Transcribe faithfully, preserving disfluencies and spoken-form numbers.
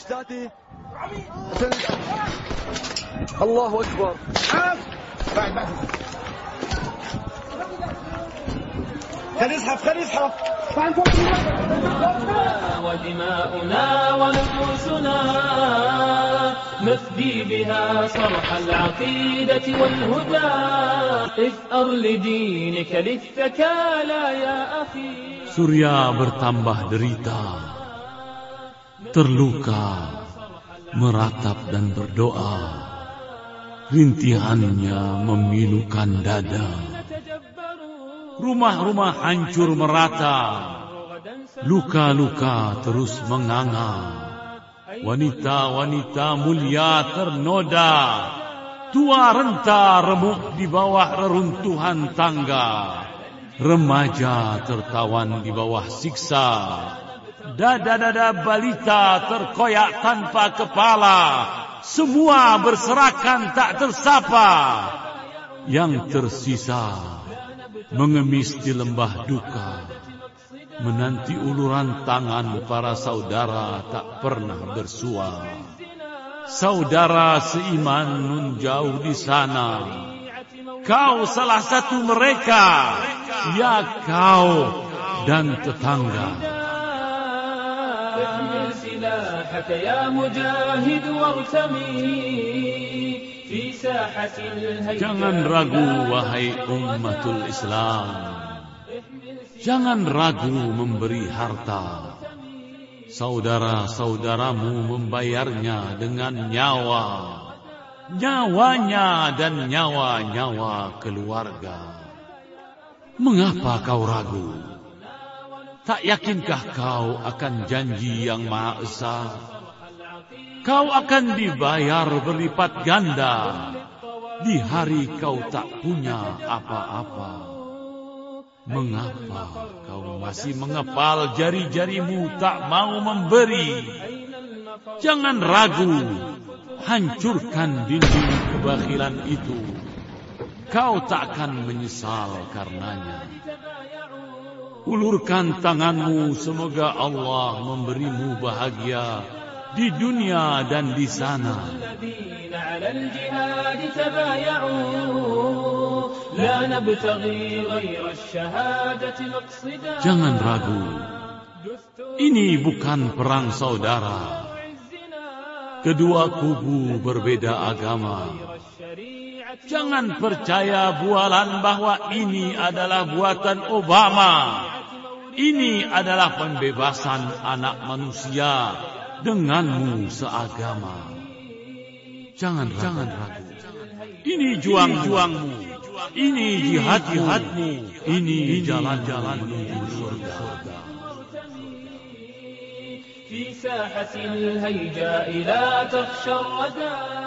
أجدادي الله أكبر. بعد بعد خلي يزحف خلي يزحف. ودماؤنا ونفوسنا نفدي بها صرح العقيدة والهدى. اثأر لدينك للثكالى يا أخي. Surya bertambah derita, terluka, meratap dan berdoa. Rintihannya memilukan dada. Rumah-rumah hancur merata, luka-luka terus menganga. Wanita-wanita mulia ternoda, tua renta remuk di bawah reruntuhan tangga. Remaja tertawan di bawah siksa. Dada-dada balita terkoyak tanpa kepala. Semua berserakan tak tersapa. Yang tersisa mengemis di lembah duka, menanti uluran tangan para saudara tak pernah bersua. Saudara seiman nun jauh di sana, kau salah satu mereka, ya kau dan tetangga. Jangan ragu wahai ummatul Islam, jangan ragu memberi harta. Saudara-saudaramu membayarnya dengan nyawa, nyawanya dan nyawa-nyawa keluarga. Mengapa kau ragu? Tak yakinkah kau akan janji yang Maha Esa? Kau akan dibayar berlipat ganda di hari kau tak punya apa-apa. Mengapa kau masih mengepal jari-jarimu tak mau memberi? Jangan ragu, hancurkan dinding kebakhilan itu. Kau tak akan menyesal karenanya. Ulurkan tanganmu, semoga Allah memberimu bahagia di dunia dan di sana. Jangan ragu, ini bukan perang saudara. Kedua kubu berbeda agama. Jangan percaya bualan bahwa ini adalah buatan Obama. Ini adalah pembebasan anak manusia denganmu seagama. Jangan ragu, jangan ragu. Ini juang-juangmu, ini jihad-jihadmu, ini jalan-jalan menuju surga. في ساحة الهيجاء لا تخشى الردى.